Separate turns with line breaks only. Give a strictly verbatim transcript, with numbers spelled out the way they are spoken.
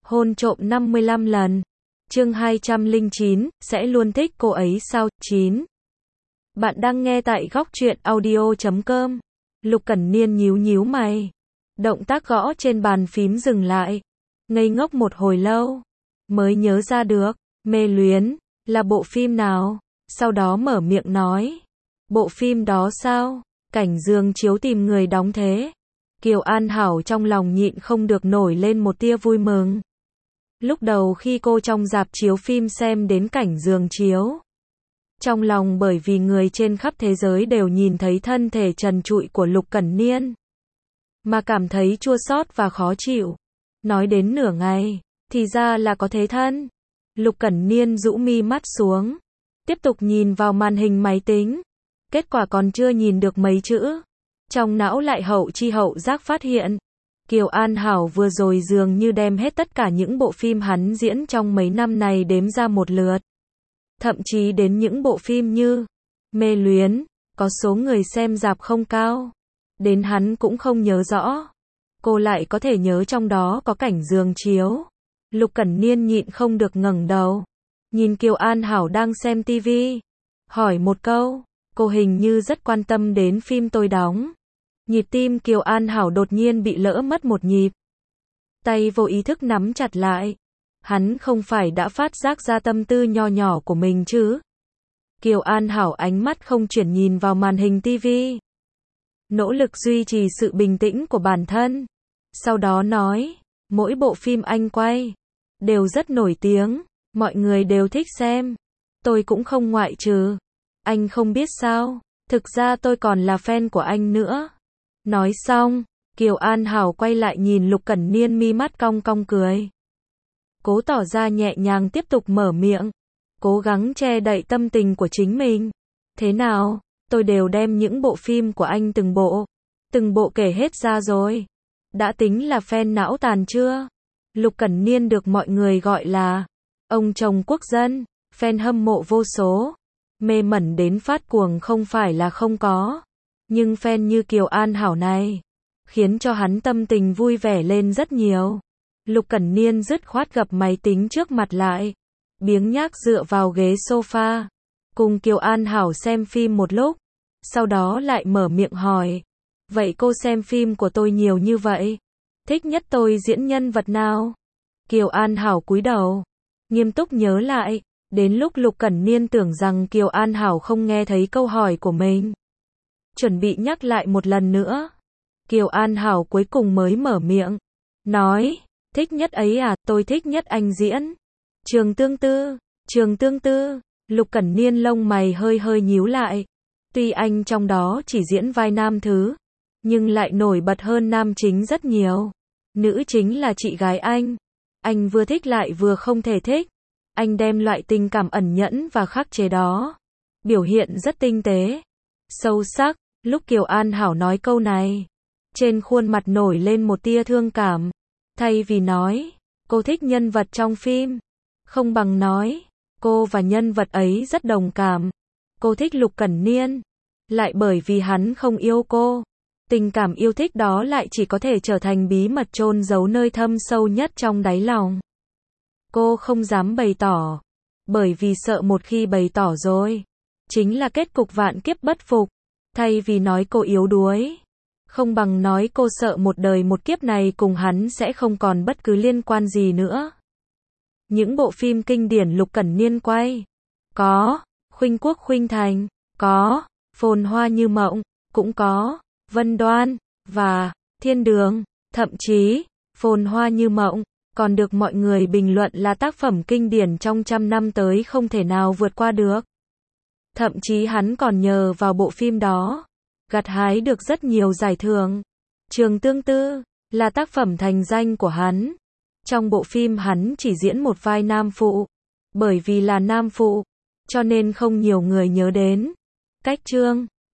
Hôn trộm năm mươi lăm lần. Chương hai trăm lẻ chín, sẽ luôn thích cô ấy sao? chín. Bạn đang nghe tại góc truyện audio chấm com. Lục Cẩn Niên nhíu nhíu mày. Động tác gõ trên bàn phím dừng lại. Ngây ngốc một hồi lâu. Mới nhớ ra được. Mê luyến. Là bộ phim nào? Sau đó mở miệng nói. Bộ phim đó sao? Cảnh giường chiếu tìm người đóng thế. Kiều An Hảo trong lòng nhịn không được nổi lên một tia vui mừng. Lúc đầu khi cô trong rạp chiếu phim xem đến cảnh giường chiếu, trong lòng bởi vì người trên khắp thế giới đều nhìn thấy thân thể trần trụi của Lục Cẩn Niên, mà cảm thấy chua xót và khó chịu. Nói đến nửa ngày, thì ra là có thế thân. Lục Cẩn Niên rũ mi mắt xuống, tiếp tục nhìn vào màn hình máy tính. Kết quả còn chưa nhìn được mấy chữ, trong não lại hậu chi hậu giác phát hiện, Kiều An Hảo vừa rồi dường như đem hết tất cả những bộ phim hắn diễn trong mấy năm này đếm ra một lượt. Thậm chí đến những bộ phim như Mê Luyến, có số người xem rạp không cao, đến hắn cũng không nhớ rõ. Cô lại có thể nhớ trong đó có cảnh giường chiếu. Lục Cẩn Niên nhịn không được ngẩng đầu, nhìn Kiều An Hảo đang xem tivi, hỏi một câu, cô hình như rất quan tâm đến phim tôi đóng. Nhịp tim Kiều An Hảo đột nhiên bị lỡ mất một nhịp. Tay vô ý thức nắm chặt lại. Hắn không phải đã phát giác ra tâm tư nho nhỏ của mình chứ? Kiều An Hảo ánh mắt không chuyển nhìn vào màn hình tivi, nỗ lực duy trì sự bình tĩnh của bản thân. Sau đó nói, mỗi bộ phim anh quay đều rất nổi tiếng, mọi người đều thích xem. Tôi cũng không ngoại trừ. Anh không biết sao, thực ra tôi còn là fan của anh nữa. Nói xong, Kiều An Hảo quay lại nhìn Lục Cẩn Niên, mi mắt cong cong cười. Cố tỏ ra nhẹ nhàng tiếp tục mở miệng, cố gắng che đậy tâm tình của chính mình. Thế nào, tôi đều đem những bộ phim của anh từng bộ, từng bộ kể hết ra rồi. Đã tính là fan não tàn chưa? Lục Cẩn Niên được mọi người gọi là ông chồng quốc dân, fan hâm mộ vô số, mê mẩn đến phát cuồng không phải là không có. Nhưng fan như Kiều An Hảo này, khiến cho hắn tâm tình vui vẻ lên rất nhiều. Lục Cẩn Niên dứt khoát gập máy tính trước mặt lại, biếng nhác dựa vào ghế sofa, cùng Kiều An Hảo xem phim một lúc, sau đó lại mở miệng hỏi, vậy cô xem phim của tôi nhiều như vậy, thích nhất tôi diễn nhân vật nào? Kiều An Hảo cúi đầu, nghiêm túc nhớ lại, đến lúc Lục Cẩn Niên tưởng rằng Kiều An Hảo không nghe thấy câu hỏi của mình, chuẩn bị nhắc lại một lần nữa, Kiều An Hảo cuối cùng mới mở miệng, nói, thích nhất ấy à, tôi thích nhất anh diễn Trường Tương Tư. Trường Tương Tư. Lục Cẩn Niên lông mày hơi hơi nhíu lại. Tuy anh trong đó chỉ diễn vai nam thứ, nhưng lại nổi bật hơn nam chính rất nhiều. Nữ chính là chị gái anh. Anh vừa thích lại vừa không thể thích. Anh đem loại tình cảm ẩn nhẫn và khắc chế đó, biểu hiện rất tinh tế, sâu sắc. Lúc Kiều An Hảo nói câu này, trên khuôn mặt nổi lên một tia thương cảm. Thay vì nói, cô thích nhân vật trong phim, không bằng nói, cô và nhân vật ấy rất đồng cảm. Cô thích Lục Cẩn Niên, lại bởi vì hắn không yêu cô. Tình cảm yêu thích đó lại chỉ có thể trở thành bí mật chôn giấu nơi thâm sâu nhất trong đáy lòng. Cô không dám bày tỏ, bởi vì sợ một khi bày tỏ rồi, chính là kết cục vạn kiếp bất phục. Thay vì nói cô yếu đuối, không bằng nói cô sợ một đời một kiếp này cùng hắn sẽ không còn bất cứ liên quan gì nữa. Những bộ phim kinh điển Lục Cẩn Niên quay, có Khuynh Quốc Khuynh Thành, có Phồn Hoa Như Mộng, cũng có Vân Đoan và Thiên Đường. Thậm chí, Phồn Hoa Như Mộng còn được mọi người bình luận là tác phẩm kinh điển trong trăm năm tới không thể nào vượt qua được. Thậm chí hắn còn nhờ vào bộ phim đó, gặt hái được rất nhiều giải thưởng. Trường Tương Tư là tác phẩm thành danh của hắn. Trong bộ phim hắn chỉ diễn một vai nam phụ. Bởi vì là nam phụ, cho nên không nhiều người nhớ đến. Cách chương